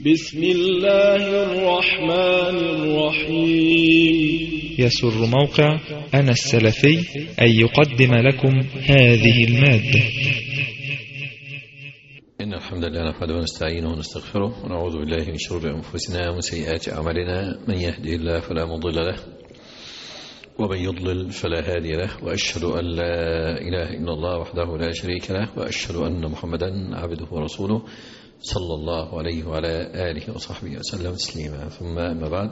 بسم الله الرحمن الرحيم. يسر موقع أنا السلفي أن يقدم لكم هذه المادة. إن الحمد لله نحمده ونستعينه ونستغفره ونعوذ بالله من شرور أنفسنا ومن سيئات أعمالنا، من يهده الله فلا مضل له ومن يضلل فلا هادي له، وأشهد أن لا إله إلا الله وحده لا شريك له، وأشهد أن محمدا عبده ورسوله صلى الله عليه وعلى آله وصحبه وسلم تسليما. ثم أما بعد،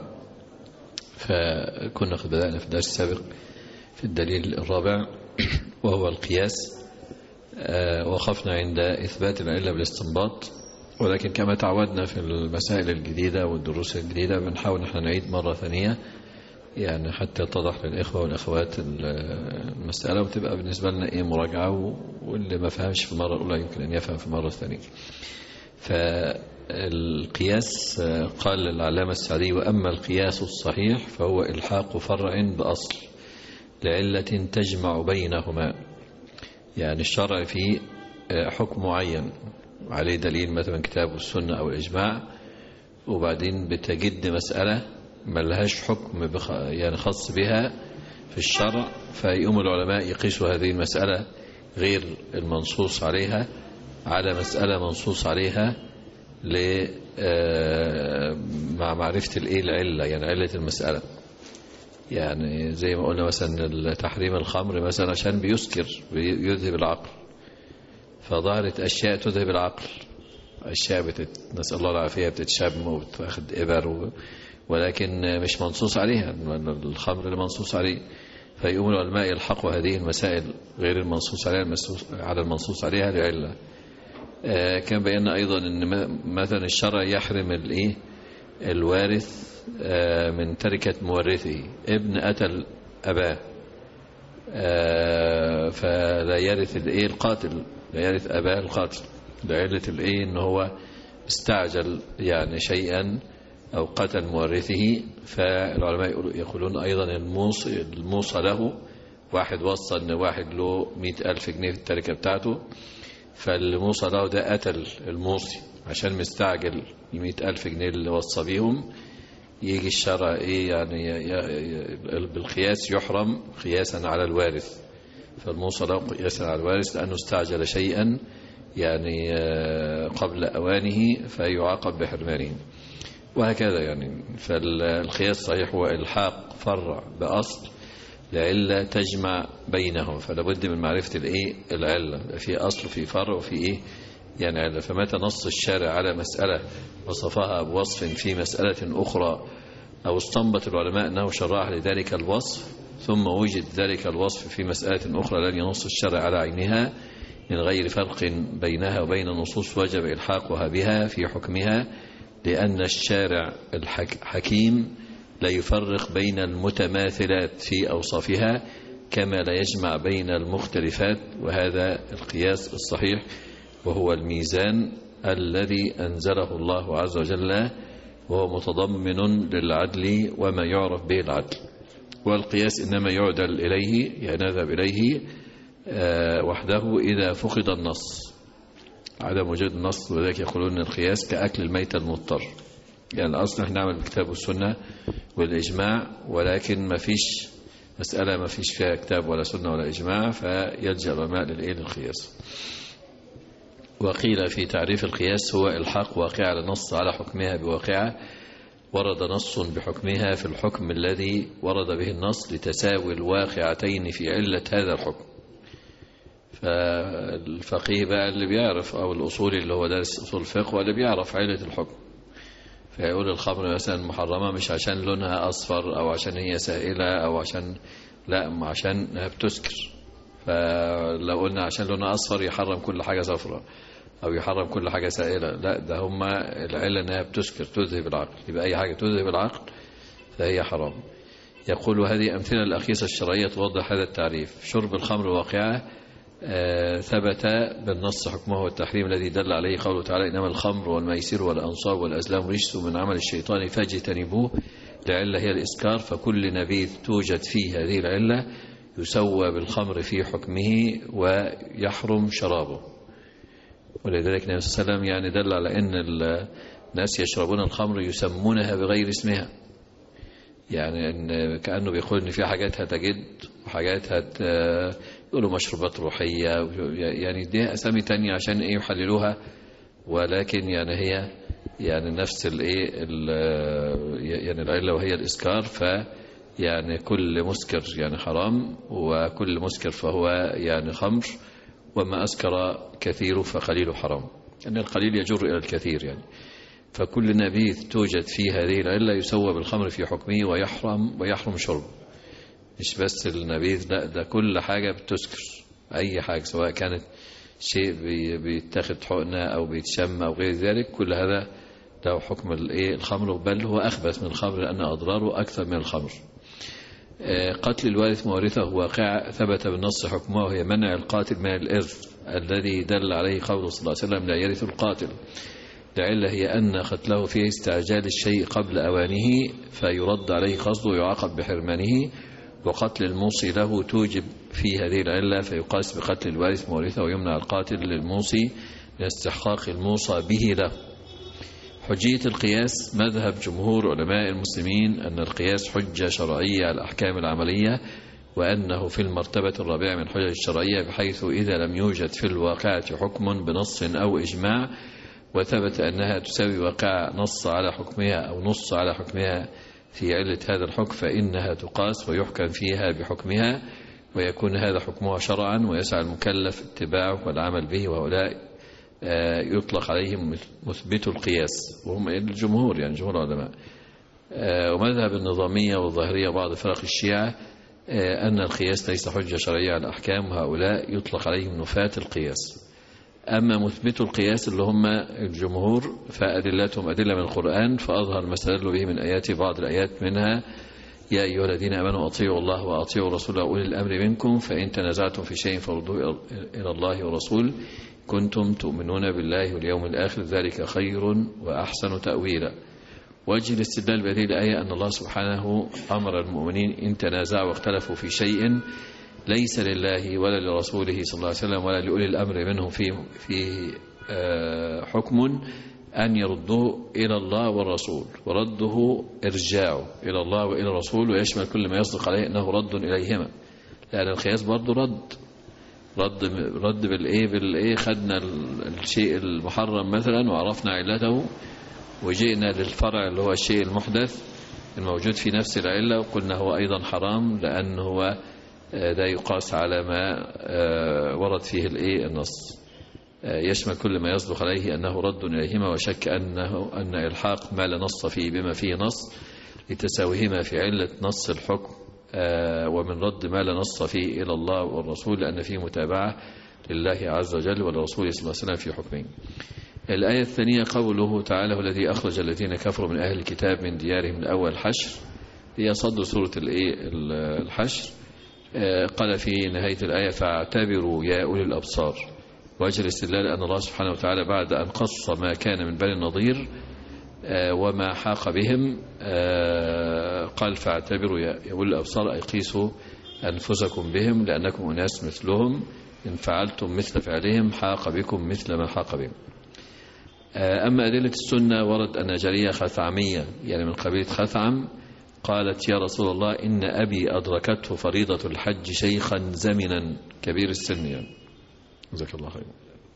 فكنا قد بدأنا في الدرس السابق في الدليل الرابع وهو القياس. وقفنا عند إثبات العلة بالاستنباط، ولكن كما تعودنا في المسائل الجديدة والدروس الجديدة بنحاول نحن نعيد مرة ثانية، يعني حتى يتضح للإخوة والأخوات المسألة وتبقى بالنسبة لنا مراجعة، واللي ما فهمش في المرة الأولى يمكن أن يفهم في المرة الثانية. فالقياس قال العلامة السعدي: وأما القياس الصحيح فهو إلحاق فرع بأصل لعلة تجمع بينهما. يعني الشرع فيه حكم معين عليه دليل، مثلا كتاب والسنة أو الإجماع، وبعدين بتجد مسألة ما لهاش حكم يعني خاص بها في الشرع، فيقوم العلماء يقيسوا هذه المسألة غير المنصوص عليها على مسألة منصوص عليها مع معرفة العلة، يعني علة المسألة. يعني زي ما قلنا مثلا تحريم الخمر مثلا عشان بيسكر يذهب العقل، فظهرت أشياء تذهب العقل، أشياء نسأل الله العافية بتتشم وبتاخد إبر ولكن مش منصوص عليها، الخمر اللي منصوص عليه. فيقوم العلماء يلحقوا هذه المسائل غير المنصوص عليها على المنصوص عليها لعلة. كان بينا أيضا أن مثلا الشرع يحرم الوارث من تركة مورثه. ابن قتل أباه فلا يرث القاتل، لا يرث أباه القاتل، لعلة إن هو استعجل يعني شيئا أو قتل مورثه. فالعلماء يقولون أيضا الموصى له، واحد وصى أن واحد له 100,000 جنيه في التركة بتاعته، فالموصى له ده قتل الموصي عشان مستعجل 100,000 جنيه اللي وصى بيهم. يجي الشرع يعني بالقياس يحرم قياسا على الوارث، فالموصى له قياسا على الوارث لأنه استعجل شيئا يعني قبل أوانه فيعاقب بحرمانه، وهكذا. يعني فالقياس صحيح هو إلحاق فرع بأصل لعلة تجمع بينهم، فلا بد من معرفة العلة، في أصل في فرع وفي يعني علة. فمتى نص الشارع على مسألة وصفها بوصف في مسألة أخرى، أو استنبط العلماء أنه شرع لذلك الوصف، ثم وجد ذلك الوصف في مسألة أخرى لن ينص الشارع على عينها من غير فرق بينها وبين النصوص، وجب إلحاقها بها في حكمها، لأن الشارع الحكيم لا يفرق بين المتماثلات في أوصافها كما لا يجمع بين المختلفات. وهذا القياس الصحيح، وهو الميزان الذي أنزله الله عز وجل، وهو متضمن للعدل وما يعرف به العدل. والقياس إنما يعدل إليه، يعني نذهب إليه وحده إذا فقد النص، عدم وجود النص. وذلك يقولون القياس كأكل الميت المضطر. يعني الأصل نحن نعمل بالكتاب والسنة والإجماع، ولكن ما فيش مسألة ما فيش فيها كتاب ولا سنة ولا إجماع، فيلجأ العلماء للقياس. وقيل في تعريف القياس هو إلحاق واقعة لنص على حكمها بواقعة ورد نص بحكمها في الحكم الذي ورد به النص، لتساوي الواقعتين في علة هذا الحكم. فالفقيه بقى اللي بيعرف، أو الأصولي اللي هو دارس أصول الفقه واللي بيعرف علة الحكم، فيقول الخمر مثلا محرمة مش عشان لونها أصفر أو عشان هي سائلة أو عشان لا، عشان بتسكر. فلو قلنا عشان لونها أصفر يحرم كل حاجة صفرة أو يحرم كل حاجة سائلة، لا، ده هما العلة أنها بتسكر تذهب العقل، يبقى أي حاجة تذهب العقل فهي حرام. يقول هذه أمثلة الأخيسة الشرعية توضح هذا التعريف. شرب الخمر واقعة ثبت بالنص حكمه والتحريم الذي دل عليه قوله تعالى: إنما الخمر والميسر والأنصاب والأزلام رجس من عمل الشيطان فاجتنبوه. العلة هي الإسكار، فكل نبيذ توجد فيه هذه العلة يسوى بالخمر في حكمه ويحرم شرابه. ولذلك النبي صلى الله عليه وسلم يعني دل على أن ناس يشربون الخمر يسمونها بغير اسمها، يعني إن كأنه بيقول إن في حاجات هتجد وحاجات يقولوا مشروبات روحية، يعني دي أسامي تانية عشان إيه يحللوها، ولكن يعني هي يعني نفس الإيه يعني العلة وهي الإسكار. يعني كل مسكر يعني حرام، وكل مسكر فهو يعني خمر، وما أسكر كثير فقليل حرام، أن القليل يجر إلى الكثير يعني. فكل نبيذ توجد فيه هذه العلة يسوى بالخمر في حكمه ويحرم شرب. مش بس النبيذ، لا، ده كل حاجة بتسكر، أي حاجة سواء كانت شيء بيتاخد حقنة أو بيتشم أو غير ذلك، كل هذا له حكم الخمر، بل هو أخبث من الخمر لأن أضراره أكثر من الخمر. قتل الوارث مورثه واقع ثبت بالنص حكمه، وهي منع القاتل من الإرث الذي دل عليه قوله صلى الله عليه وسلم لا يرث القاتل. العلة هي أن قتله فيه استعجال الشيء قبل أوانه فيرد عليه قصده ويعاقب بحرمانه، وقتل الموصي له توجب في هذه العلة فيقاس بقتل الوارث مورثه، ويمنع القاتل للموصي من استحقاق الموصى به له. حجية القياس مذهب جمهور علماء المسلمين أن القياس حجة شرعية على الأحكام العملية، وأنه في المرتبة الرابعة من حجج الشرعية، بحيث إذا لم يوجد في الواقعة حكم بنص أو إجماع وثبت أنها تساوي واقع نص على حكمها أو نص على حكمها في علة هذا الحكم، فإنها تقاس ويحكم فيها بحكمها، ويكون هذا حكمها شرعا، ويسعى المكلف اتباعه والعمل به، وهؤلاء يطلق عليهم مثبت القياس، وهم الجمهور يعني جمهور العلماء. ومذهب النظامية والظاهرية وبعض فرق الشيعة أن القياس ليس حجة شرعية على الأحكام، وهؤلاء يطلق عليهم نفاة القياس. أما مثبت القياس اللي هم الجمهور فأدلتهم أدلة من القرآن، فأظهر ما استدلوا به من آيات بعض الآيات منها يا أيها الذين آمنوا أطيعوا الله وأطيعوا الرسول وأولي الأمر منكم، فإن تنازعتم في شيء فردوه إلى الله ورسول كنتم تؤمنون بالله واليوم الآخر ذلك خير وأحسن تأويلا. وجه الاستدلال بهذه الآية أن الله سبحانه أمر المؤمنين إن تنازعوا واختلفوا في شيء ليس لله ولا لرسوله صلى الله عليه وسلم ولا لأولي الأمر منهم فيه حكم أن يردوه إلى الله والرسول، ورده إرجاعه إلى الله وإلى الرسول، ويشمل كل ما يصدق عليه أنه رد إليهما، لأن القياس برضه رد بالإيه خدنا الشيء المحرم مثلا وعرفنا علته، وجئنا للفرع اللي هو الشيء المحدث الموجود في نفس العلة وقلنا هو أيضا حرام، لأنه هو ده يقاس على ما ورد فيه النص، يشمل كل ما يصدق عليه أنه رد إليهما، وشك أن إلحاق ما لا نص فيه بما فيه نص لتساويهما في علة نص الحكم، ومن رد ما لا نص فيه إلى الله والرسول لأن فيه متابعة لله عز وجل ولرسوله صلى الله عليه وسلم في حكمين. الآية الثانية قوله تعالى الذي أخرج الذين كفروا من أهل الكتاب من ديارهم من أول حشر، هي صدر سورة الحشر. قال في نهاية الآية فاعتبروا يا أولي الأبصار. وجه الاستدلال أن الله سبحانه وتعالى بعد أن قص ما كان من بني النضير وما حاق بهم قال فاعتبروا يا أولي الأبصار أي قيسوا أنفسكم بهم لأنكم أناس مثلهم، إن فعلتم مثل فعلهم حاق بكم مثل ما حاق بهم. أما أدلة السنة ورد أن جارية خثعمية يعني من قبيلة خثعم قالت يا رسول الله إن أبي أدركته فريضة الحج شيخا زمنا كبير السن يعني. جزاك الله خير.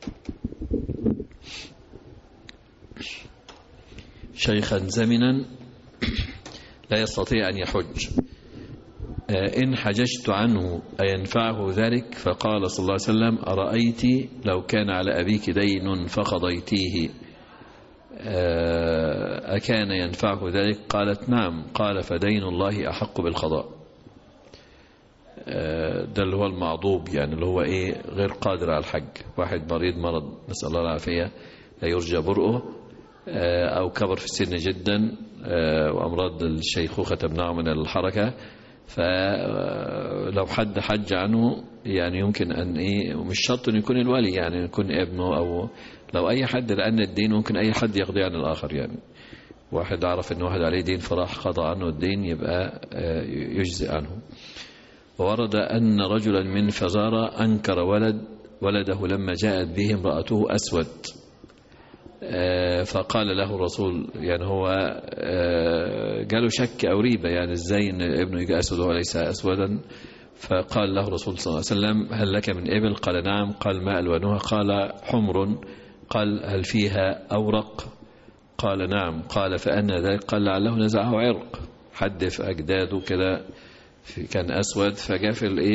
شيخا زمنا لا يستطيع أن يحج، إن حججت عنه أينفعه ذلك؟ فقال صلى الله عليه وسلم أرأيت لو كان على أبيك دين فقضيتيه أكان ينفعه ذلك؟ قالت نعم. قال فدين الله أحق بالقضاء. ده اللي هو المعضوب يعني اللي هو غير قادر على الحج، واحد مريض مرض نسأل الله العافية لا يرجى برؤه، أو كبر في السن جدا وأمراض الشيخوخة تمنعه من الحركة، فلو حد حج عنه يعني يمكن أن ومش شرط أن يكون الولي يعني يكون ابنه أو لو أي حد، لأن الدين ممكن أي حد يقضي عن الآخر يعني واحد عرف أن واحد عليه دين فراح قضى عنه الدين يبقى يجزئ عنه. وورد أن رجلا من فزارة أنكر ولده لما جاءت به امرأته أسود، فقال له الرسول يعني هو جاله شك أو ريبة، يعني ازاي ان ابنه يجي أسود وهو ليس أسودا. فقال له الرسول صلى الله عليه وسلم هل لك من إبل؟ قال نعم. قال ما ألوانها؟ قال حمر. قال هل فيها أورق؟ قال نعم. قال فأنا ذلك؟ قال لعله نزعه عرق، حد في أجداده كده كان أسود فجاء في الإيه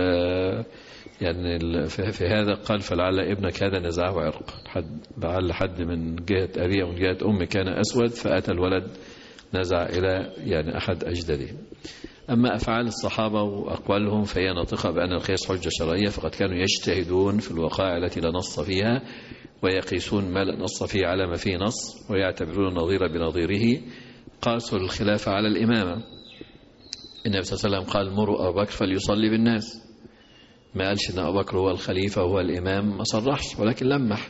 يعني في هذا قال فلعل ابنك هذا نزعه عرق، لعل حد من جهة أبيه ومن جهة أمه كان أسود فأتى الولد نزع إلى يعني أحد أجداده. أما أفعال الصحابة وأقوالهم فهي ناطقة بأن القياس حجة شرعية، فقد كانوا يجتهدون في الوقائع التي لا نص فيها ويقيسون ما لا نص فيه على ما فيه نص ويعتبرون النظير بنظيره. قاسوا الخلافة على الإمامة. النبي صلى الله عليه وسلم قال مروا أبو بكر فليصلي بالناس، ما قالش ان ابو بكر هو الخليفه وهو الامام، ما صرحش ولكن لمح.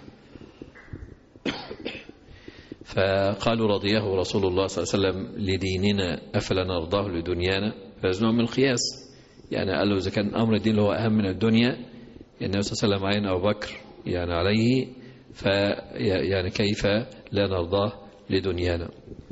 فقالوا رضيه رسول الله صلى الله عليه وسلم لديننا افلا نرضاه لدنيانا، فهذا نوع من القياس. يعني قال له اذا كان امر الدين هو اهم من الدنيا، النبي صلى الله عليه وسلم عين ابو بكر يعني عليه، يعني كيف لا نرضاه لدنيانا.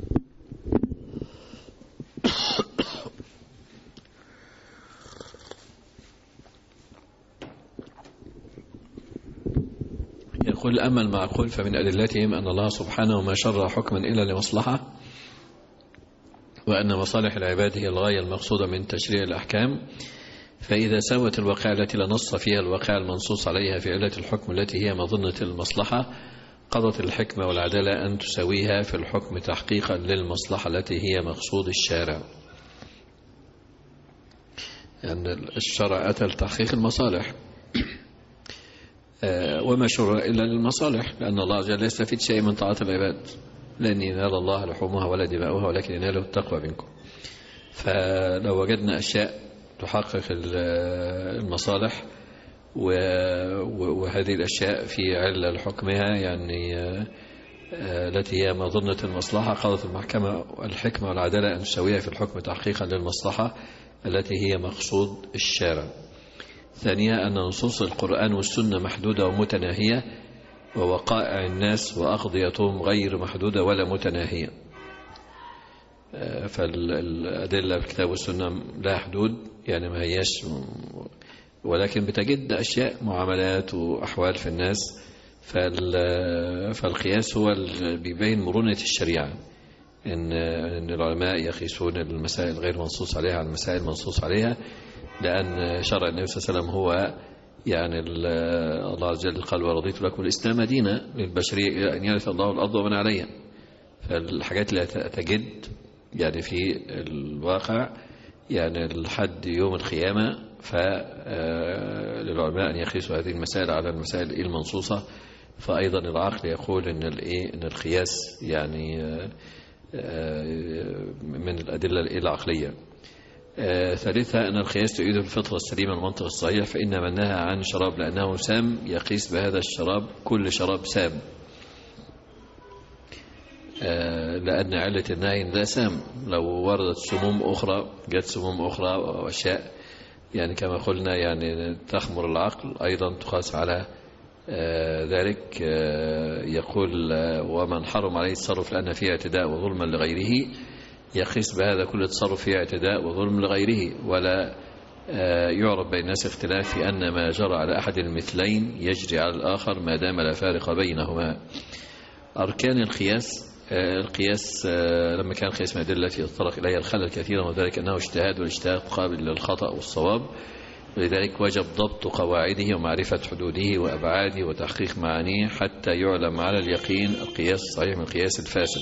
يقول أما المعقول فمن أدلتهم أن الله سبحانه ما شرع حكما إلا لمصلحة، وأن مصالح العباد هي الغاية المقصودة من تشريع الأحكام، فإذا سوت الواقع التي لا نص فيها الواقع المنصوص عليها في علة الحكم التي هي مظنة المصلحة، قضت الحكمة والعدالة أن تسويها في الحكم تحقيقا للمصلحة التي هي مقصود الشارع. يعني الشرع أتى لتحقيق المصالح، وما شرع إلا للمصالح، لأن الله عز وجل يستفيد شيء من طاعة العباد. لن ينال الله لحومها ولا دماؤها ولكن يناله التقوى منكم. فلو وجدنا أشياء تحقق المصالح وهذه الأشياء في علة لحكمها يعني التي هي مظنة المصلحة، قضت المحكمة الحكمة والعدالة أن تسويها في الحكم تحقيقا للمصلحة التي هي مقصود الشارع. ثانيا أن نصوص القرآن والسنة محدودة ومتناهية، ووقائع الناس وأقضيتهم غير محدودة ولا متناهية. فالأدلة في الكتاب والسنة لا حدود، يعني ما هياش، ولكن بتجد أشياء معاملات وأحوال في الناس. فالقياس هو اللي بيبين مرونة الشريعة، إن العلماء يقيسون المسائل غير منصوص عليها على المسائل المنصوص عليها، لأن شرع النبي صلى الله عليه وسلم هو يعني الله عز وجل قال ورضيت لكم الإسلام دينا للبشرية أن يرث الله الأرض ومن عليها. فالحاجات اللي تجد يعني في الواقع يعني لحد يوم القيامة، فللعلماء أن يقيسوا هذه المسائل على المسائل المنصوصة. فأيضا العقل يقول إن القياس يعني من الأدلة العقلية. ثالثا أن القياس تؤيد الفطرة السليمة والمنطق الصحيح، فإن من نهى عن شراب لأنه سام يقيس بهذا الشراب كل شراب سام، لأن علة النهي لا سام. لو وردت سموم أخرى، جت سموم أخرى وأشياء يعني كما قلنا يعني تخمر العقل، أيضا تقاس على ذلك. يقول ومن حرم عليه التصرف لأن فيه اعتداء وظلما لغيره يقيس بهذا كل تصرف فيه اعتداء وظلم لغيره، ولا يعرف بين الناس اختلاف في أن ما جرى على أحد المثلين يجري على الآخر ما دام لا فارق بينهما. أركان القياس لما كان القياس من الأدلة التي يتطرق إليها الخلل كثيرا، وذلك أنه اجتهاد، والاجتهاد قابل للخطأ والصواب، ولذلك وجب ضبط قواعده ومعرفة حدوده وأبعاده وتحقيق معانيه حتى يعلم على اليقين القياس الصحيح من القياس الفاسد.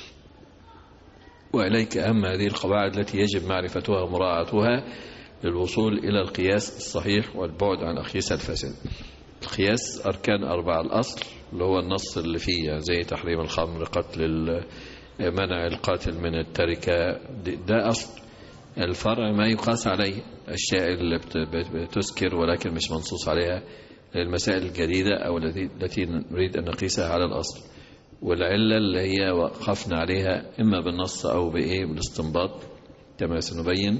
وإليك أهم هذه القواعد التي يجب معرفتها ومراعاتها للوصول إلى القياس الصحيح والبعد عن القياس الفاسد. القياس أركان 4: الأصل اللي هو النص اللي فيه زي تحريم الخمر، قتل منع القاتل من التركة، ده أصل. الفرع ما يقاس عليه، الأشياء اللي بتسكر ولكن مش منصوص عليها، المسائل الجديدة أو التي نريد أن نقيسها على الأصل. والعلة اللي هي وقفنا عليها إما بالنص أو بالاستنباط كما سنبين.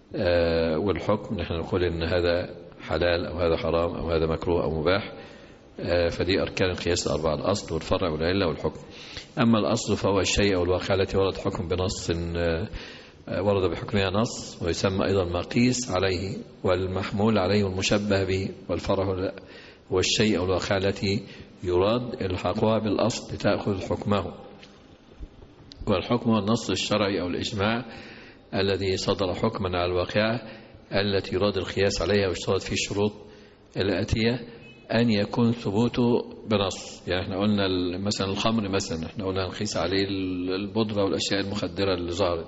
والحكم نحن نقول إن هذا حلال أو هذا حرام أو هذا مكروه أو مباح، فدي أركان القياس الأربعة: الأصل والفرع والعلة والحكم. أما الأصل فهو الشيء أو الواقع التي ورد حكم بنص ورد بحكمها نص، ويسمى أيضا ما قيس عليه والمحمول عليه والمشبه به. والفرع هو الشيء أو الواقع التي يراد إلحاقها بالأصل لتأخذ حكمه. والحكم هو النص الشرعي أو الإجماع الذي صدر حكما على الواقعة التي يراد القياس عليها واشترط فيه الشروط الآتية: أن يكون ثبوته بنص. يعني احنا قلنا مثلا الخمر، مثلا احنا قلنا نقيس عليه البودرة والأشياء المخدرة اللي ظهرت،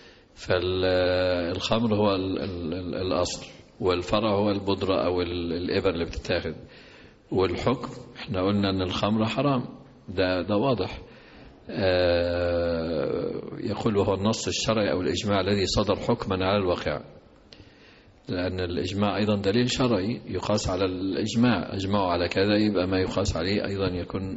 فالخمر هو الأصل، والفرع هو البودرة أو الإبر اللي بتتاخد. والحكم احنا قلنا أن الخمر حرام، ده واضح. يقول وهو النص الشرعي أو الإجماع الذي صدر حكما على الواقع، لأن الإجماع أيضا دليل شرعي يقاس على الإجماع. أجمعوا على كذا، يبقى ما يقاس عليه أيضا يكون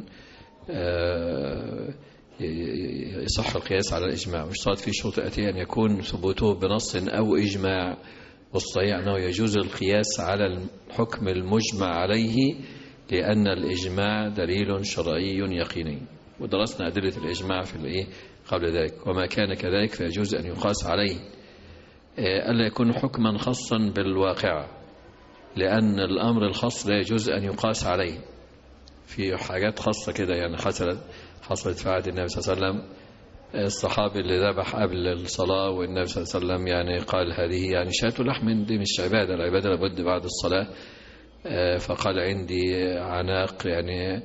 يصح القياس على الإجماع. واشترط فيه شروط آتية: أن يكون ثبوته بنص أو إجماع. والصحيح أنه يجوز القياس على الحكم المجمع عليه، لأن الإجماع دليل شرعي يقيني. ودرسنا أدلة الإجماع في قبل ذلك. وما كان كذلك فيجوز أن يقاس عليه، ألا يكون حكما خاصا بالواقع، لأن الأمر الخاص لا يجوز أن يقاس عليه. في حاجات خاصة كده يعني حصلت في عهد النبي صلى الله عليه وسلم. الصحابي اللي ذبح قبل الصلاة، والنبي صلى الله عليه وسلم يعني قال هذه يعني شاة لحم، دي مش عبادة، العبادة لابد بعد الصلاة. فقال عندي عناق يعني،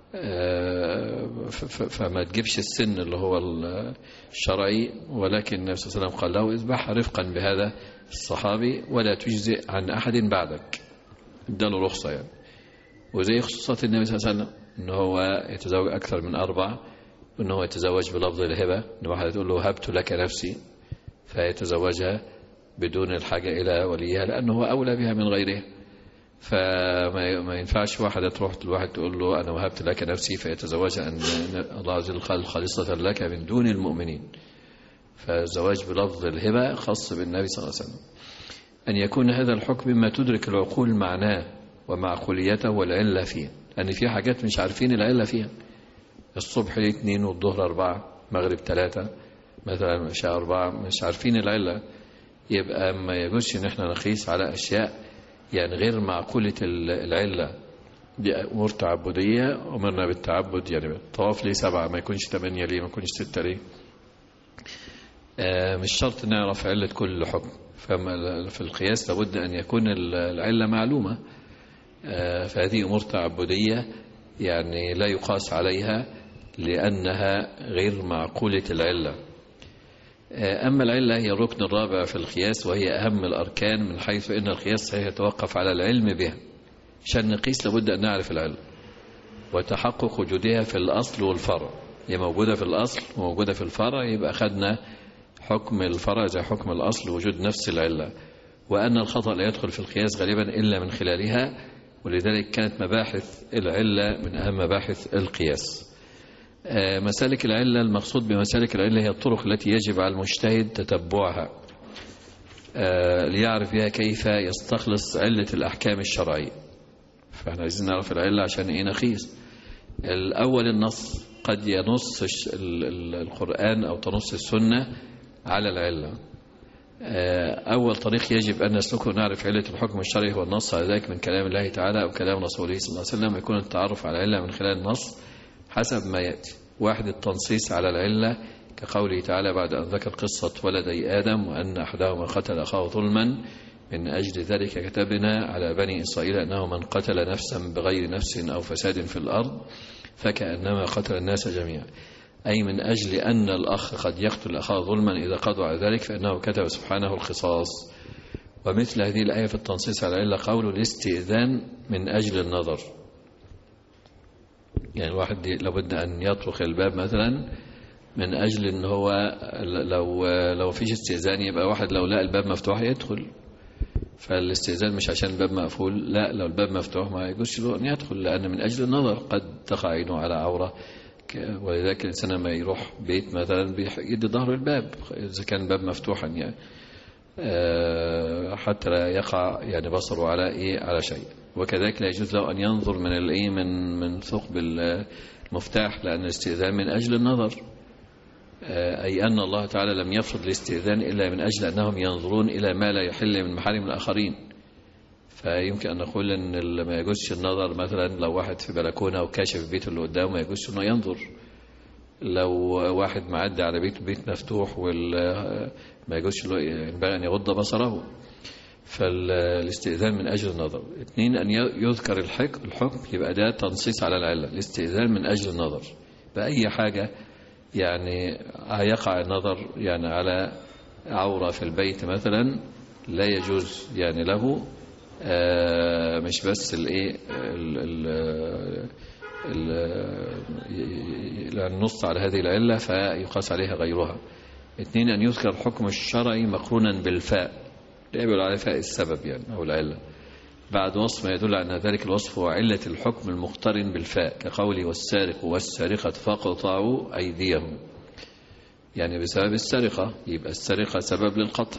فما تجيبش السن اللي هو الشرعي، ولكن النبي صلى الله عليه وسلم قال له اذبح رفقا بهذا الصحابي ولا تجزئ عن أحد بعدك، اداله رخصة يعني. وزي خصوصات النبي صلى الله عليه وسلم ان هو يتزوج أكثر من 4، وان هو يتزوج بلفظ الهبة، ان واحدة تقول له هبت لك نفسي فيتزوجها بدون الحاجة إلى وليها، لأنه هو أولى بها من غيرها. فما ينفعش واحدة تروح لواحد تقول له أنا وهبت لك نفسي فيتزوجها، أن الله عز وجل قال خالصة لك من دون المؤمنين. فالزواج بلفظ الهبة خاص بالنبي صلى الله عليه وسلم. أن يكون هذا الحكم مما تدرك العقول معناه ومعقوليته والعلة فيه، لأن في حاجات مش عارفين العلة فيها. الصبح 2 والظهر 4، مغرب 3 مثلا، عشاء 4، مش عارفين العلة. يبقى ما يجوزش ان احنا نقيس على أشياء يعني غير معقولة العلة. دي أمور تعبدية، أمرنا بالتعبد، يعني الطواف ليه 7، ما يكونش 8، ليه ما يكونش 6 ليه؟ مش شرط نعرف علة كل حكم. في القياس لابد أن يكون العلة معلومة. فهذه أمور تعبدية يعني لا يقاس عليها لأنها غير معقولة العلة. أما العلة هي الركن الرابع في القياس، وهي أهم الأركان، من حيث أن القياس يتوقف على العلم بها. عشان نقيس لابد أن نعرف العلة وتحقق وجودها في الأصل والفرع. هي موجودة في الأصل وموجودة في الفرع، يبقى أخذنا حكم الفرع زي حكم الأصل، وجود نفس العلة. وأن الخطأ لا يدخل في القياس غالبا إلا من خلالها، ولذلك كانت مباحث العلة من أهم مباحث القياس. مسالك العلة، المقصود بمسالك العلة هي الطرق التي يجب على المجتهد تتبعها ليعرف بها كيف يستخلص علة الأحكام الشرعية. فاحنا عايزين نعرف العلة عشان نقيس. الأول النص، قد ينص القرآن أو تنص السنة على العلة. أول طريق يجب أن نسلكه نعرف علة الحكم الشرعي هو النص على ذلك من كلام الله تعالى أو كلام رسوله صلى الله عليه وسلم. يكون التعرف على العلة من خلال النص حسب ما يأتي. واحد، التنصيص على العلة كقوله تعالى بعد أن ذكر قصة ولدي آدم وأن أحدهما قتل أخاه ظلما من أجل ذلك كتبنا على بني إسرائيل أنه من قتل نفسا بغير نفس أو فساد في الأرض فكأنما قتل الناس جميعا، أي من أجل أن الأخ قد يقتل أخاه ظلما إذا قضوا على ذلك فإنه كتب سبحانه القصاص. ومثل هذه الآية في التنصيص على العلة قول الاستئذان من أجل النظر. يعني الواحد لابد أن يطرق الباب مثلا من أجل أن هو لو فيش استئذان يبقى واحد لو لقى الباب مفتوح يدخل. فالاستئذان مش عشان الباب مقفول، لا، لو الباب مفتوح ما يجوزش له أن يدخل، لأن من أجل النظر قد تقع عينه على عورة. ولذلك الإنسان لما يروح بيت مثلا بيدي ظهر الباب إذا كان الباب مفتوحا يعني حتى لا يقع يعني بصره على شيء. وكذلك لا يجوز له أن ينظر من الإيه من ثقب المفتاح، لأن الاستئذان من أجل النظر، أي أن الله تعالى لم يفرض الاستئذان إلا من أجل أنهم ينظرون إلى ما لا يحل من محارم الآخرين. فيمكن أن نقول أن ما يجوزش النظر مثلا لو واحد في بلكونة أو كاشف بيته اللي قدامه ما يجوزش أنه ينظر. لو واحد معدي على بيت مفتوح ما يجوزش له، ينبغي أن يغض بصره. فالاستئذان من أجل النظر. 2 أن يذكر الحكم، يبقى ده تنصيص على العلة. الاستئذان من أجل النظر بأي حاجة، يعني يقع النظر يعني على عورة في البيت مثلا لا يجوز يعني له، مش بس الايه النص على هذه العلة فيقاس عليها غيرها. 2 أن يذكر الحكم الشرعي مقرونا بالفاء، يقول على فاء السبب يعني أو العلة، بعد وصف ما يدل على أن ذلك الوصف هو علة الحكم المقترن بالفاء، كقوله والسارق والسارقة فاقطعوا أيديهم، يعني بسبب السرقة، يبقى السرقة سبب للقطع.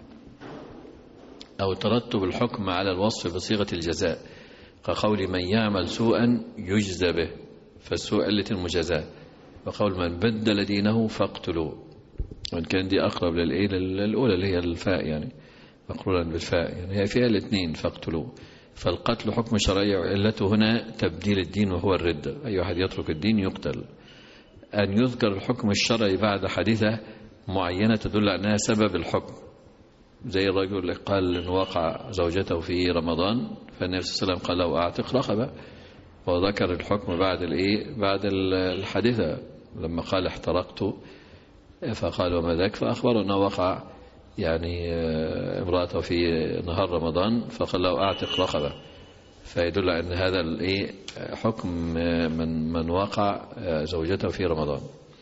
أو ترتب الحكم على الوصف بصيغة الجزاء، كقول من يعمل سوءا يجزى به، فالسوء علة المجازاة. وقول من بدل دينه فاقتلوه، وإن كان دي أقرب للأولى اللي هي الفاء يعني مقرونا بالفاء، يعني هي فيها الاثنين فاقتلوه. فالقتل حكم شرعي وعلته هنا تبديل الدين وهو الردة، أي واحد يترك الدين يقتل. أن يذكر الحكم الشرعي بعد حادثة معينة تدل على أنها سبب الحكم، زي الرجل اللي قال إن وقع زوجته في رمضان فالنبي صلى الله عليه وسلم قال له أعتق رقبة، وذكر الحكم بعد الحادثة لما قال احترقت، فقال وما ذاك، فأخبر أنه وقع يعني امرأته في نهار رمضان فقال له أعتق رقبة، فيدل على أن هذا حكم من وقع زوجته في رمضان.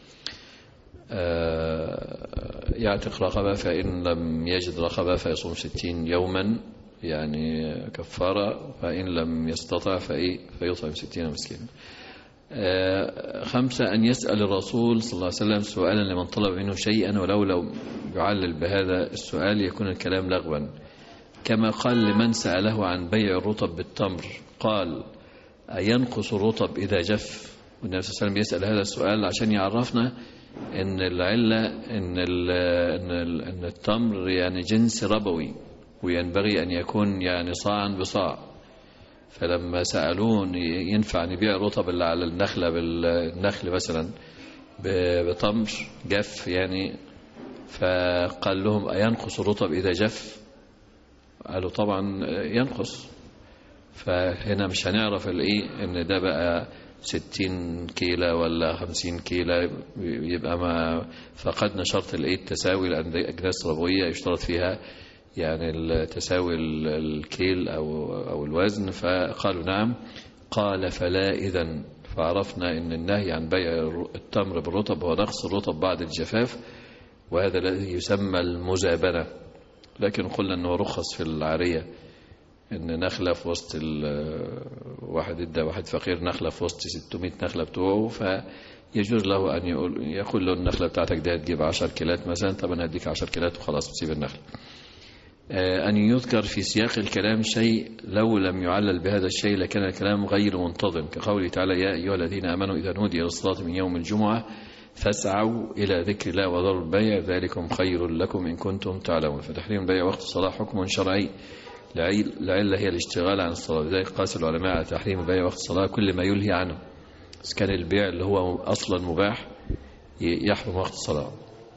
يعتق رقبة، فإن لم يجد رقبة فيصوم 60 يوما يعني كفارة، فإن لم يستطع فيطعم 60 مسكينا. 5 أن يسأل الرسول صلى الله عليه وسلم سؤالا لمن طلب منه شيئا ولو يعلل بهذا السؤال يكون الكلام لغوا، كما قال لمن سأله عن بيع الرطب بالتمر قال أينقص الرطب إذا جف؟ والنبي صلى الله عليه وسلم يسأل هذا السؤال عشان يعرفنا إن العلة إن التمر يعني جنس ربوي وينبغي أن يكون يعني صاعا بصاع، فلما سألون ينفع نبيع الرطب اللي على النخلة بالنخل مثلا بتمر جف يعني، فقال لهم أينقص الرطب إذا جف؟ قالوا طبعا ينقص. فهنا مش هنعرف ان ده بقى 60 كيلو ولا 50 كيلو، يبقى ما فقدنا شرط التساوي، لأن دي أجناس ربوية يشترط فيها يعني التساوي الكيل أو الوزن. فقالوا نعم. قال فلا إذن، فعرفنا ان النهي عن بيع التمر بالرطب هو نقص الرطب بعد الجفاف، وهذا الذي يسمى المزابنة. لكن قلنا انه رخص في العارية، ان نخلة في وسط واحد ادى واحد فقير نخلة في وسط 600 نخلة بتوعه، فيجوز له ان يقول له النخلة بتاعتك دي هتجيب 10 كيلات مثلا، طب انا هديك 10 كيلات وخلاص بتسيب النخلة. أن يذكر في سياق الكلام شيء لو لم يعلل بهذا الشيء لكان الكلام غير منتظم، كقوله تعالى يا أيها الذين آمنوا إذا نودي للصلاة من يوم الجمعة فاسعوا إلى ذكر الله وذروا البيع ذلكم خير لكم إن كنتم تعلمون. فتحريم البيع وقت الصلاة حكم شرعي، العلة هي الاشتغال عن الصلاة، لذلك قاس العلماء على تحريم البيع وقت الصلاة كل ما يلهي عنه، إذا كان البيع اللي هو أصلا مباح يحرم وقت الصلاة.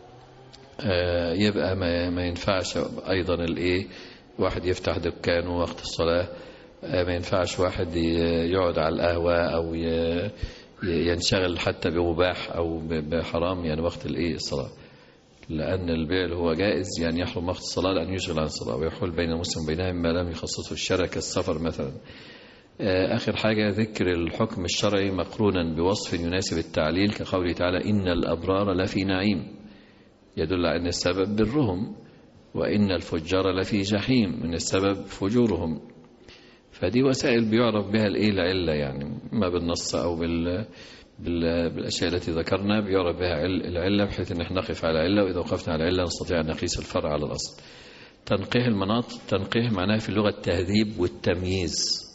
يبقى ما ينفعش أيضا واحد يفتح دكانه وقت الصلاة، ما ينفعش واحد يقعد على القهوة أو ينشغل حتى بمباح أو بحرام يعني وقت الصلاة، لأن البيع اللي هو جائز يعني يحرم وقت الصلاة لأن يشغل عن الصلاة ويحول بين المسلم وبينهم ما لم يخصصه الشرع كالسفر مثلا. آخر حاجة ذكر الحكم الشرعي مقرونا بوصف يناسب التعليل، كقوله تعالى إن الأبرار لفي نعيم، يدل على أن السبب برهم، وإن الفجار لفي جحيم من السبب فجورهم. فدي وسائل بيعرف بها العلة يعني، ما بالنص أو بالأشياء التي ذكرنا بيعرف بها العلة، بحيث أن احنا نقف على العلة، وإذا وقفنا على العلة نستطيع أن نقيس الفرع على الأصل. تنقيح المناط، تنقيح معناه في اللغة التهذيب والتمييز،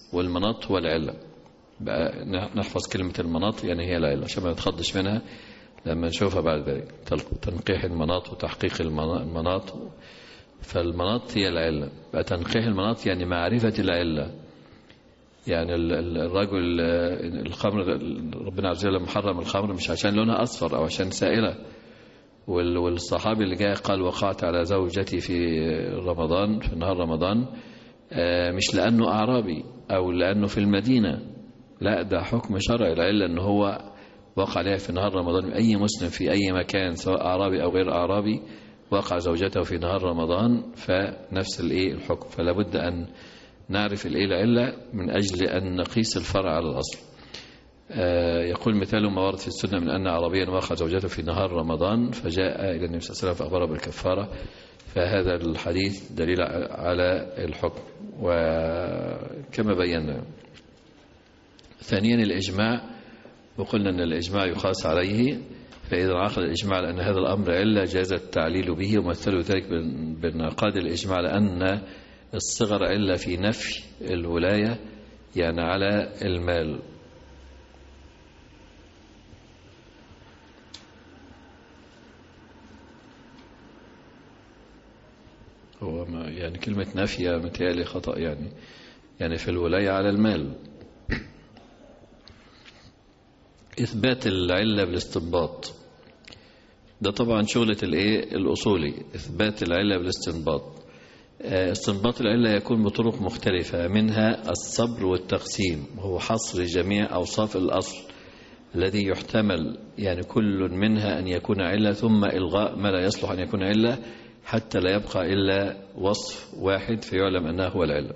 والمناط هو العلة. بقى نحفظ كلمة المناط يعني هي العلة عشان ما نتخضش منها لما نشوفها بعد ذلك. تنقيح المناط وتحقيق المناط، فالمناط هي العلة. بقى تنقيح المناط يعني معرفة العلة. يعني الرجل الخمر، ربنا عز وجل محرم الخمر مش عشان لونها أصفر أو عشان سائلة. والصحابي اللي جاء قال وقعت على زوجتي في رمضان، في نهار رمضان، مش لأنه أعرابي أو لأنه في المدينة، لا، ده حكم شرعي. العلة أنه هو وقع عليها في نهار رمضان. أي مسلم في أي مكان سواء أعرابي أو غير أعرابي وقع زوجته في نهار رمضان فنفس الحكم. فلا بد أن نعرف العلة من أجل أن نقيس الفرع على الأصل. يقول مثال ما ورد في السنة من أن عربيا وقع زوجته في نهار رمضان فجاء إلى النبي صلى الله عليه وسلم فأخبره بالكفارة، فهذا الحديث دليل على الحكم. وكما بينا ثانيا الإجماع، وقلنا أن الإجماع يقاس عليه، فإذا عقد الإجماع لأن هذا الأمر علة جاز التعليل به، ومثلوا ذلك بانعقاد الإجماع لأن الصغر علة في نفي الولاية يعني على المال. هو يعني كلمة نفي متهيألي خطأ، يعني في الولاية على المال. إثبات العلة بالاستنباط، ده طبعا شغلة الأصولي، إثبات العلة بالاستنباط. استنباط العلة يكون بطرق مختلفة، منها الصبر والتقسيم، وهو حصر جميع أوصاف الأصل الذي يحتمل يعني كل منها أن يكون علة، ثم إلغاء ما لا يصلح أن يكون علة حتى لا يبقى إلا وصف واحد فيعلم أنه هو العلة.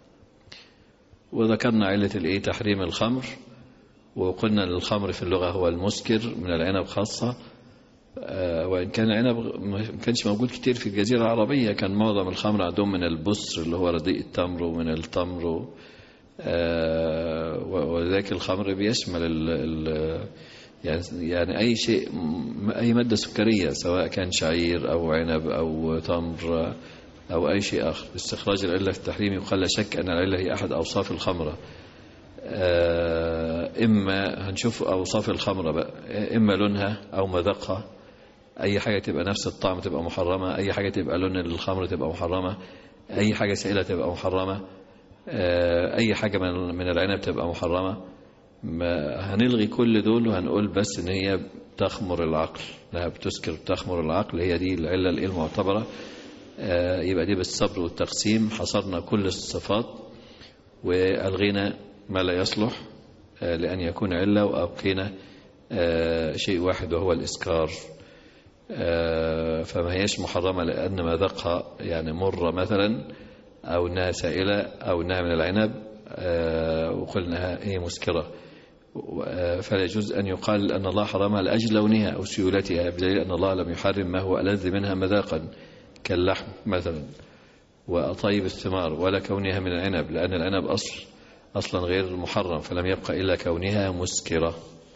وذكرنا علة تحريم الخمر، وقلنا الخمر في اللغة هو المسكر من العنب خاصة، وإن كان العنب ما كانش موجود كتير في الجزيرة العربية، كان معظم الخمر عندهم من البسر اللي هو رديء التمر ومن التمر، وذلك الخمر بيشمل يعني أي شيء، أي مادة سكرية سواء كان شعير أو عنب أو تمر أو أي شيء آخر. استخراج العلة في التحريم يقال لا شك أن العلة هي أحد أوصاف الخمرة. إما هنشوف أوصاف الخمرة بقى، إما لونها أو مذاقها، أي حاجة تبقى نفس الطعم تبقى محرمة، أي حاجة تبقى لون الخمر تبقى محرمة، أي حاجة سائلة تبقى محرمة، أي حاجة من العنب تبقى محرمة. هنلغي كل دول وهنقول بس إن هي تخمر العقل، إنها بتسكر تخمر العقل، هي دي العلة المعتبرة. يبقى دي بالصبر والتقسيم حصرنا كل الصفات وألغينا ما لا يصلح لأن يكون علة، وأبقينا شيء واحد وهو الإسكار. فما هيش محرمة لأن مذاقها يعني مرة مثلا، أو أنها سائلة، أو أنها من العنب، وقلناها هي مسكرة، فلا يجوز أن يقال أن الله حرمها لأجل لونها أو سيولتها، بدليل أن الله لم يحرم ما هو ألذ منها مذاقا كاللحم مثلا وأطيب الثمار، ولا كونها من العنب، لأن العنب أصلا غير محرم، فلم يبقى إلا كونها مسكرة.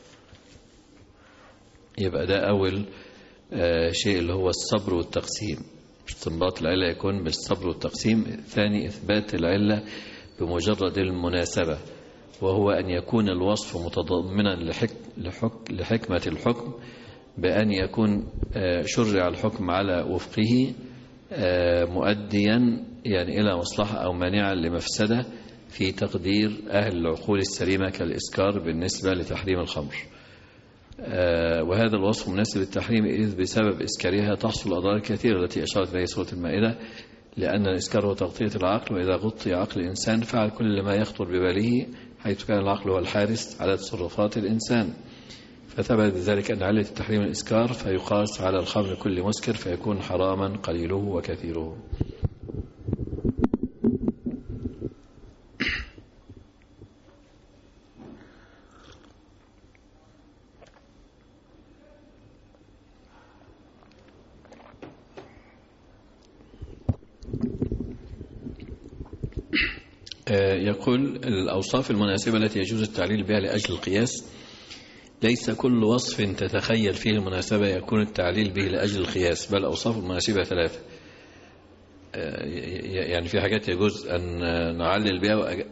يبقى ده أول شيء اللي هو الصبر والتقسيم. استنباط العلة يكون بالصبر والتقسيم. ثاني إثبات العلة بمجرد المناسبة، وهو أن يكون الوصف متضمنا لحكمة الحكم، بأن يكون شرع الحكم على وفقه مؤديا يعني إلى مصلحة أو مانعا لمفسدة في تقدير أهل العقول السليمة كالإسكار بالنسبة لتحريم الخمر. وهذا الوصف مناسب للتحريم إذ بسبب إسكارها تحصل الأضرار الكثيرة التي أشارت إليها سورة المائدة، لأن الإسكار هو تغطية العقل، وإذا غطي عقل الإنسان فعل كل ما يخطر بباله، حيث كان العقل هو الحارس على تصرفات الإنسان. فثبت بذلك أن علة التحريم الإسكار، فيقاس على الخمر كل مسكر فيكون حراما قليله وكثيره. يقول الأوصاف المناسبة التي يجوز التعليل بها لأجل القياس، ليس كل وصف تتخيل فيه المناسبة يكون التعليل به لأجل القياس، بل أوصاف المناسبة ثلاثة. يعني في حاجات يجوز أن نعلل بها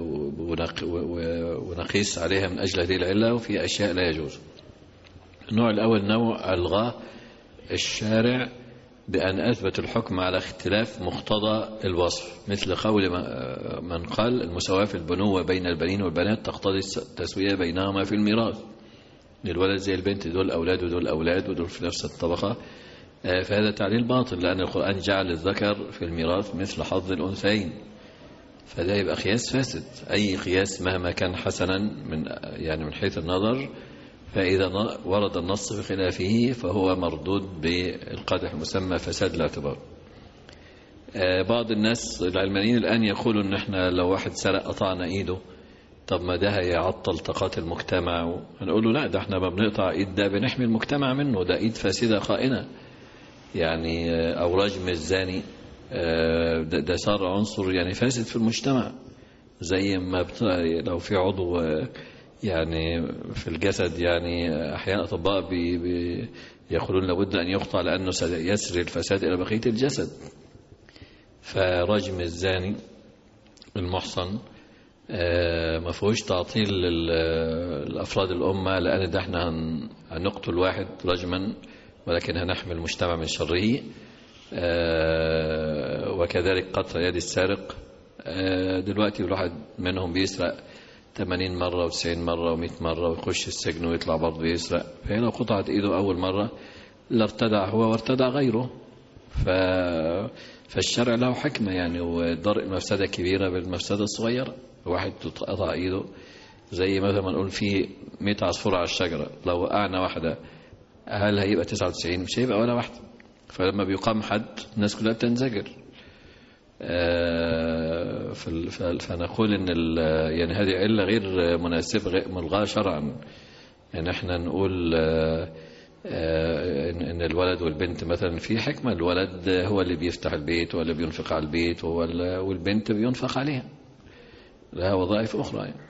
ونقيس عليها من أجل هذه العلة، وفي أشياء لا يجوز. النوع الأول نوع ألغاه الشارع بأن أثبت الحكم على اختلاف مقتضى الوصف، مثل قول من قال المساواة في البنوة بين البنين والبنات تقتضي التسوية بينهما في الميراث، الولد زي البنت، دول أولاد ودول أولاد ودول في نفس الطبقة. فهذا تعليل باطل، لأن القرآن جعل الذكر في الميراث مثل حظ الأنثيين، فده يبقى قياس فاسد. أي قياس مهما كان حسنا من حيث النظر، فإذا ورد النص بخلافه فهو مردود بالقدح المسمى فساد الاعتبار. بعض الناس العلمانيين الآن يقولوا إن احنا لو واحد سرق قطعنا إيده، طب ما ده هيعطل طاقات المجتمع. هنقول له لا، ده احنا ما بنقطع إيد ده بنحمي المجتمع منه، ده إيد فاسدة خائنة يعني. أو رجم الزاني ده صار عنصر يعني فاسد في المجتمع، زي ما لو في عضو يعني في الجسد، يعني أحيانا أطباء يقولون لابد أن يقطع لأنه سيسري الفساد إلى بقية الجسد. فرجم الزاني المحصن ما فيهوش تعطيل الأفراد الأمة، لأن ده احنا هنقتل واحد رجما ولكن هنحمي المجتمع من شره. وكذلك قطع يد السارق. دلوقتي الواحد منهم بيسرق 80 مرة و90 مرة و100 مرة ويخش السجن ويطلع برضه يسرق، فهي لو قطعت ايده أول مرة لارتدع هو وارتدع غيره. فالشرع له حكمة يعني، ودرء المفسدة كبيرة بالمفسدة الصغيرة. واحد تقطع ايده زي مثلا ما نقول في 100 عصفورة على الشجرة، لو وقعنا واحدة هل هيبقى 99؟ مش هيبقى ولا واحدة. فلما بيقام حد الناس كلها بتنزجر. فنقول ان يعني هذه علة غير مناسبة، غير ملغاة شرعا. يعني احنا نقول ان الولد والبنت مثلا في حكمة، الولد هو اللي بيفتح البيت ولا بينفق على البيت، والبنت بينفق عليها، لها وظائف اخرى يعني.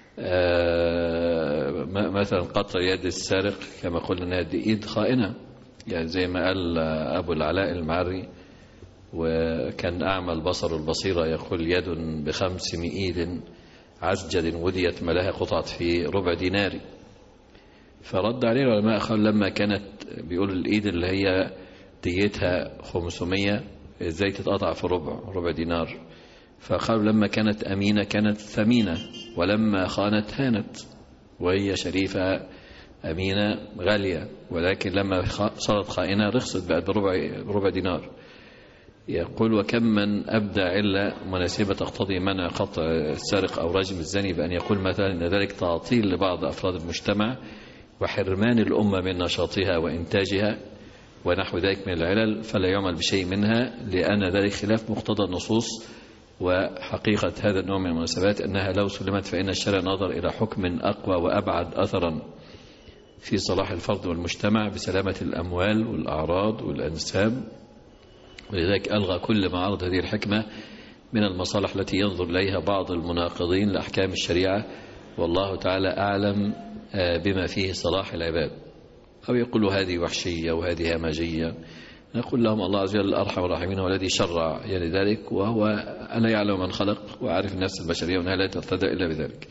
مثلا قطع يد السارق كما قلنا انها دي ايد خائنة، يعني زي ما قال ابو العلاء المعري وكان أعمى البصر والبصيرة، يقول يد ب5 مئيد عسجد وديت ما لها قطعة في ربع دينار. فرد عليه العلماء قال لما كانت بيقول الإيد اللي هي ديتها 500 ازاي تتقطع في ربع دينار؟ فقالوا لما كانت أمينة كانت ثمينة، ولما خانت هانت، وهي شريفة أمينة غالية، ولكن لما صارت خائنة رخصت بقت بربع دينار. يقول وكم من أبدى علة مناسبة تقتضي منع قطع السارق أو رجم الزاني بأن يقول مثلا إن ذلك تعطيل لبعض أفراد المجتمع وحرمان الأمة من نشاطها وإنتاجها ونحو ذلك من العلل، فلا يعمل بشيء منها، لأن ذلك خلاف مقتضى النصوص. وحقيقة هذا النوع من المناسبات أنها لو سلمت فإن الشرع نظر إلى حكم أقوى وأبعد أثرا في صلاح الفرد والمجتمع بسلامة الأموال والأعراض والأنساب، ولذلك ألغى كل ما عرض هذه الحكمة من المصالح التي ينظر إليها بعض المناقضين لأحكام الشريعة، والله تعالى أعلم بما فيه صلاح العباد. أو يقولوا هذه وحشية وهذه همجية، نقول لهم الله عز وجل أرحم الراحمين هو الذي شرع يعني ذلك، وهو ألا يعلم من خلق وعارف النفس البشرية وأنها لا ترتدى إلا بذلك.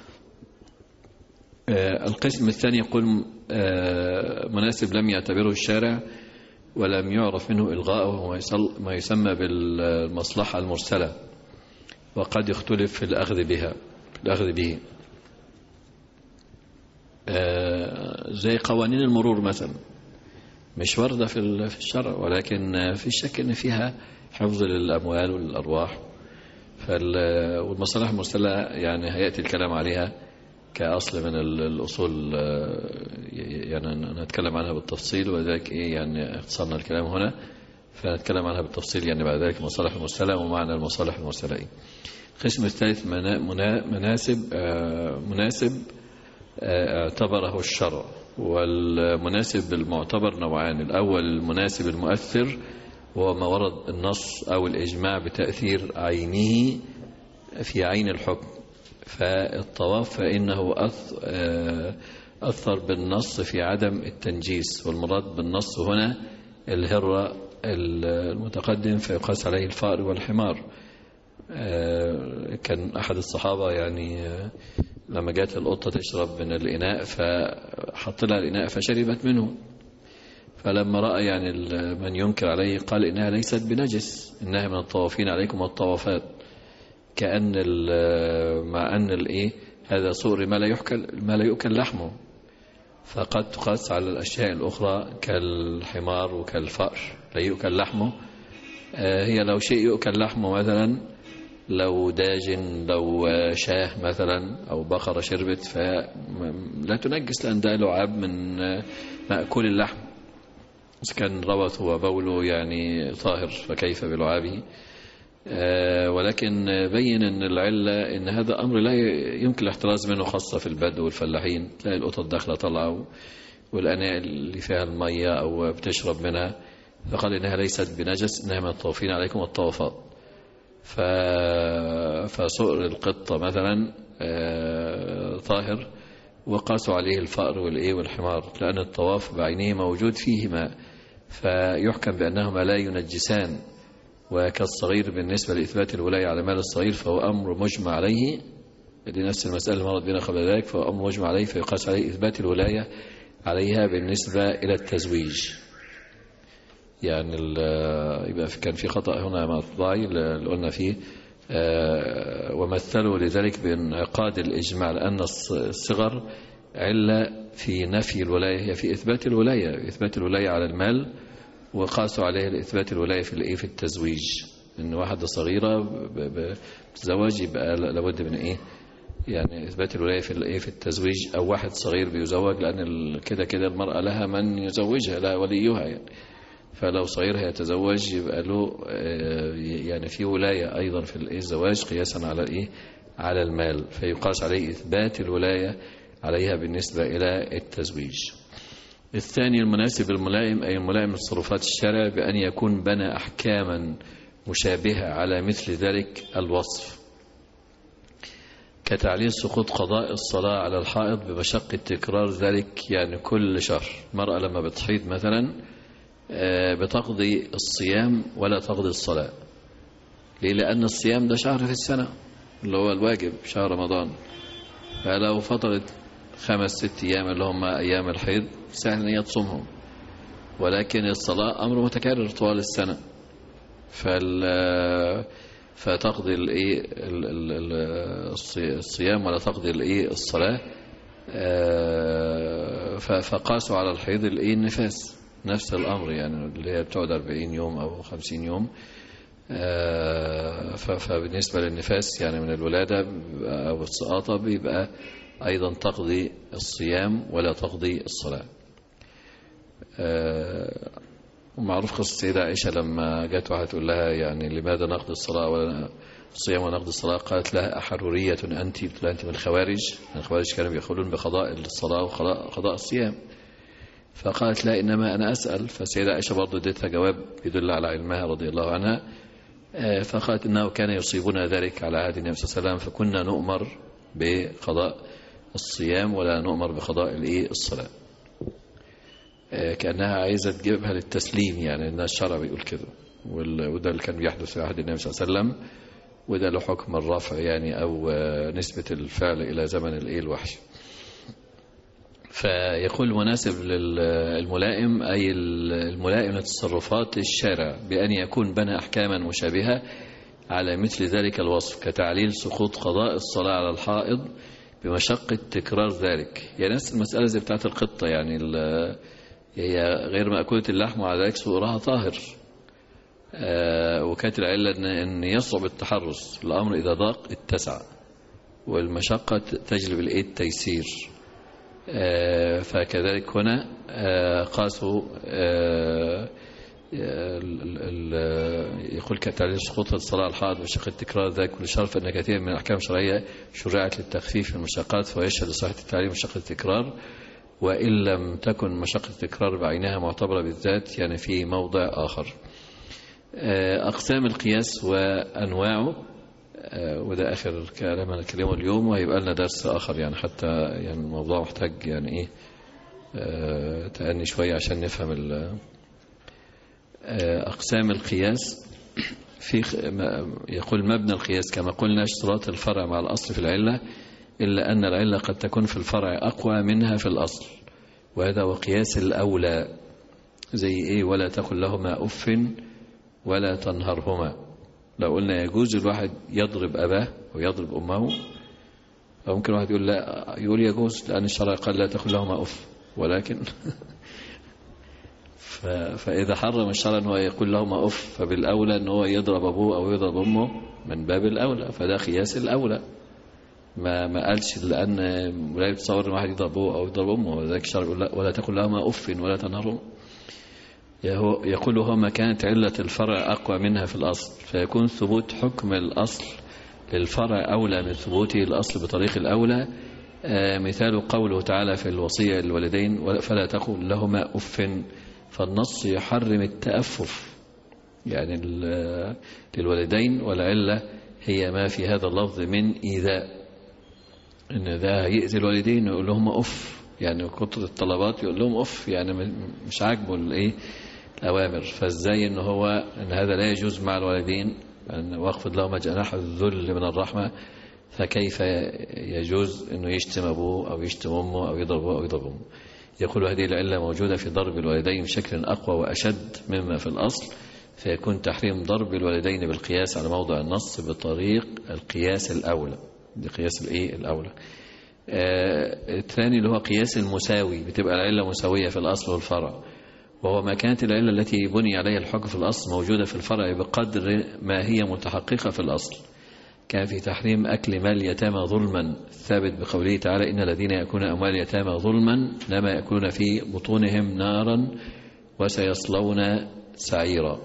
القسم الثاني يقول مناسب لم يعتبره الشارع ولم يعرف منه إلغاءه ما يسمى بالمصلحة المرسلة، وقد يختلف في الأخذ به. زي قوانين المرور مثلا مش واردة في الشرع، ولكن في شك ان فيها حفظ للأموال والأرواح. والمصالح المرسلة يعني هيأتي الكلام عليها كأصل من الأصول، يعني نتكلم عنها بالتفصيل، وذلك يعني اختصرنا الكلام هنا، فنتكلم عنها بالتفصيل يعني بعد ذلك المصالح المرسلة ومعنى المصالح المرسلة. القسم الثالث مناسب اعتبره الشرع. والمناسب المعتبر نوعان: الأول المناسب المؤثر وهو ما ورد النص أو الإجماع بتأثير عينه في عين الحكم، فالطواف فإنه أثر بالنص في عدم التنجيس، والمراد بالنص هنا الهرة المتقدم فيقاس عليه الفأر والحمار. كان أحد الصحابة يعني لما جات القطة تشرب من الإناء فحط لها الإناء فشربت منه، فلما رأى يعني من ينكر عليه قال إنها ليست بنجس، إنها من الطوافين عليكم والطوافات، كأن مع أن هذا صور ما لا يؤكل لحمه، فقد تقاس على الأشياء الأخرى كالحمار وكالفأر لا يؤكل لحمه. هي لو شيء يؤكل لحمه مثلا، لو داجن، لو شاه مثلا أو بقرة شربت فلا تنجس، لأن ده لعاب من مأكول اللحم، إذا كان روثه وبوله يعني طاهر فكيف بلعابه. ولكن بين أن العلة أن هذا أمر لا يمكن الاحتراز منه، خاصة في البدو والفلاحين، تلاقي القطط داخلة طلعة والأناء اللي فيها المية أو بتشرب منها، فقال إنها ليست بنجس، إنها من الطوافين عليكم والطوافات. فسؤر القطة مثلا طاهر، وقاسوا عليه الفأر والحمار، لأن الطواف بعينه موجود فيهما، فيحكم بأنهما لا ينجسان. وكالصغير بالنسبة لإثبات الولاية على مال الصغير فهو أمر مجمع عليه، لنفس المسألة اللي مرت بنا قبل ذلك، فهو أمر مجمع عليه فيقاس عليه إثبات الولاية عليها بالنسبة إلى التزويج. يعني يبقى كان في خطأ هنا مطبعي اللي قلنا فيه، ومثلوا لذلك بانعقاد الإجماع، لأن الصغر علة في نفي الولاية، هي في إثبات الولاية، إثبات الولاية على المال، وقاسوا عليه لإثبات الولاية في التزويج، إن واحدة صغيرة بتزوج يبقى لابد من يعني إثبات الولاية في التزويج، أو واحد صغير بيزوج، لأن كده المرأة لها من يزوجها، لها وليها يعني، فلو صغير هيتزوج يبقى له يعني في ولاية أيضا في الزواج قياسا على على المال، فيقاس عليه إثبات الولاية عليها بالنسبة إلى التزويج. الثاني المناسب الملائم، أي الملائم لتصرفات الشارع، بأن يكون بنى أحكاما مشابهة على مثل ذلك الوصف، كتعليل سقوط قضاء الصلاة على الحائض بمشقة تكرار ذلك، يعني كل شهر المرأة لما بتحيض مثلا بتقضي الصيام ولا تقضي الصلاة. ليه؟ لأن الصيام ده شهر في السنة اللي هو الواجب، شهر رمضان، فلو فطرت 5-6 أيام اللي هم أيام الحيض سهل أن هي تصومهم، ولكن الصلاة أمر متكرر طوال السنة، فتقضي الصيام ولا تقضي الصلاة. فقاسوا على الحيض النفاس، نفس الأمر، يعني اللي هي بتقعد 40 يوم أو 50 يوم. فبالنسبة للنفاس يعني من الولادة أو السقاطة بيبقى أيضا تقضي الصيام ولا تقضي الصلاة. ومعروف قصة السيدة عائشة لما جاءت واحدة تقول لها يعني لماذا نقضي الصلاة ولا الصيام ونقضي الصلاة، قالت لها أحرورية أنت؟ قلت لها أنت من الخوارج. الخوارج كانوا بيقولون بقضاء الصلاة وقضاء الصيام، فقالت لا إنما أنا أسأل. فالسيدة عائشة برضو ادتها جواب يدل على علمها رضي الله عنها، فقالت إنه كان يصيبنا ذلك على عهد النبي صلى الله عليه وسلم، فكنا نؤمر بقضاء الصيام ولا نؤمر بقضاء الصلاة، كأنها عايزة تجيبها للتسليم، يعني إن الشرع بيقول كده، وده اللي كان بيحدث في عهد النبي صلى الله عليه وسلم، وده له حكم الرفع يعني أو نسبة الفعل إلى زمن الوحي. فيقول مناسب للملائم، أي الملائم لتصرفات الشارع، بأن يكون بنى أحكاما مشابهة على مثل ذلك الوصف، كتعليل سقوط قضاء الصلاة على الحائض بمشقة تكرار ذلك. يعني نفس المسألة زي بتاعت القطة، يعني هي غير مأكولة اللحم وعلى ذلك سؤرها طاهر، وكانت العلة أن يصعب التحرز، الأمر إذا ضاق اتسع، والمشقة تجلب التيسير. فكذلك هنا قاسوا يقول كتعليل سقوط الصلاة الحائض بمشقة تكرار ذلك كل شرط، فإن كثير من الأحكام الشرعية شرعت للتخفيف من المشقات، فيشهد لصحة التعليل مشقة التكرار، وإن لم تكن مشقة التكرار بعينها معتبرة بالذات، يعني في موضع آخر. أقسام القياس وأنواعه، وده آخر الكلام أنا أكلمه اليوم، وهيبقى لنا درس آخر يعني، حتى يعني الموضوع محتاج يعني تأني شوية عشان نفهم أقسام القياس في يقول مبنى القياس كما قلنا اشتراط الفرع مع الأصل في العلة، إلا أن العلة قد تكون في الفرع أقوى منها في الأصل، وهذا هو قياس الأولى. زي إيه؟ ولا تقل لهما أف ولا تنهرهما. لو قلنا يجوز الواحد يضرب أباه ويضرب أمه، أو ممكن واحد يقول لا، يقول يجوز لأن الشرع قال لا تقل لهما أف، ولكن فإذا حرم الشرع أنه يقول لهما أف، فبالأولى أنه يضرب أبوه أو يضرب أمه من باب الأولى، فده قياس الأولى. ما قالش لأن لا يتصور أن واحد يضرب أبوه أو يضرب أمه، ولذلك الشرع يقول ولا تقل لهما أف ولا تنهرهما. يقول هما كانت علة الفرع أقوى منها في الأصل، فيكون ثبوت حكم الأصل للفرع أولى من ثبوته الأصل بطريق الأولى. مثال قوله تعالى في الوصية للوالدين فلا تقل لهما أف، فالنص يحرم التأفف يعني للوالدين، والعلة هي ما في هذا اللفظ من إيذاء، إن ذا يأذي الوالدين يقول لهم أف، يعني كتر الطلبات يقول لهم أف، يعني مش عاجبه الأوامر. فازاي إن هذا لا يجوز مع الوالدين، أن واخفض لهما جناح الذل من الرحمة، فكيف يجوز إنه يشتم أبوه أو يشتم أمه أو يضربه أو يضرب أمه؟ يقول هذه العلة موجودة في ضرب الوالدين بشكل أقوى وأشد مما في الأصل، فيكون تحريم ضرب الوالدين بالقياس على موضع النص بطريق القياس الأولى. دي قياس الأولى. الثاني اللي هو قياس المساوي، بتبقى العلة مساوية في الأصل والفرع، وهو ما كانت العلة التي بني عليها الحكم في الأصل موجودة في الفرع بقدر ما هي متحققة في الأصل. كان في تحريم أكل مال اليتامى ظلما ثابت بقوله تعالى إن الذين يأكلون أموال اليتامى ظلما إنما يأكلون في بطونهم نارا وسيصلون سعيرا.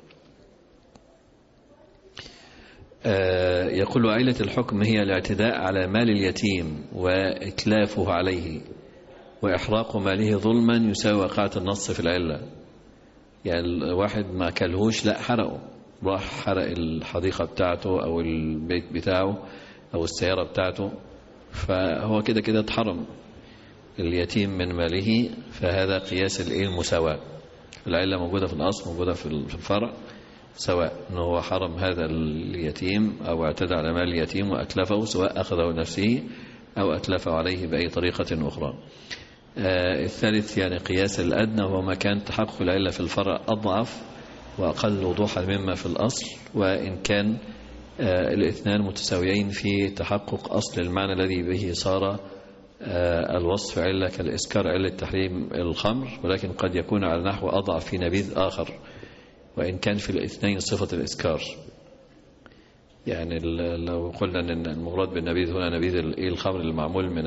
يقول علة الحكم هي الاعتداء على مال اليتيم وإتلافه عليه وإحراق ماله ظلما يساوي وقعة النص في العلة. يعني الواحد ما كلهوش، لا حرقه، راح حرق الحديقة بتاعته أو البيت بتاعه أو السيارة بتاعته، فهو كده كده اتحرم اليتيم من ماله. فهذا قياس المساواة. العلة موجودة في الأصل موجودة في الفرع، سواء أنه حرم هذا اليتيم أو اعتدى على مال اليتيم وأتلفه، سواء أخذه لنفسه أو أتلفه عليه بأي طريقة أخرى. الثالث يعني قياس الأدنى، وهو ما كان تحقق العلة في الفرع أضعف وأقل وضوحا مما في الأصل، وإن كان الاثنان متساويين في تحقق أصل المعنى الذي به صار الوصف علة كالإسكار علة تحريم الخمر، ولكن قد يكون على نحو أضعف في نبيذ آخر، وإن كان في الاثنين صفة الإسكار. يعني لو قلنا أن المراد بالنبيذ هنا نبيذ الخمر المعمول من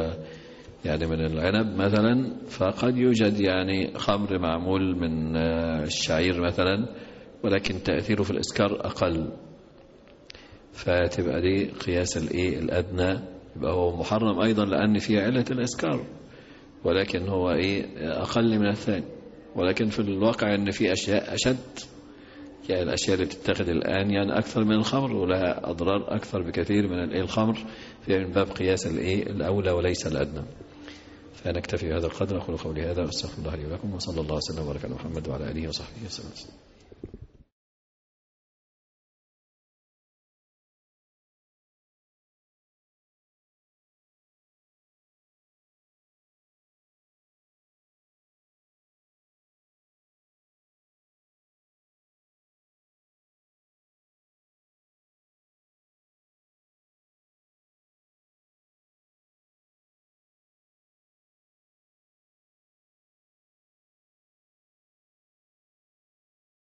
العنب مثلا، فقد يوجد يعني خمر معمول من الشعير مثلا، ولكن تأثيره في الإسكار أقل، فتبقى دي قياس الأدنى. يبقى هو محرم أيضا لأن فيه علة الإسكار، ولكن هو أقل من الثاني. ولكن في الواقع أن في أشياء أشد، يعني الأشياء اللي بتتخذ الآن يعني أكثر من الخمر ولها أضرار أكثر بكثير من الخمر، في من باب قياس الأولى وليس الأدنى. فنكتفي بهذا القدر. أقول قولي هذا وأستغفر الله لي ولكم، وصلى الله وسلم وبارك على محمد وعلى آله وصحبه وسلم.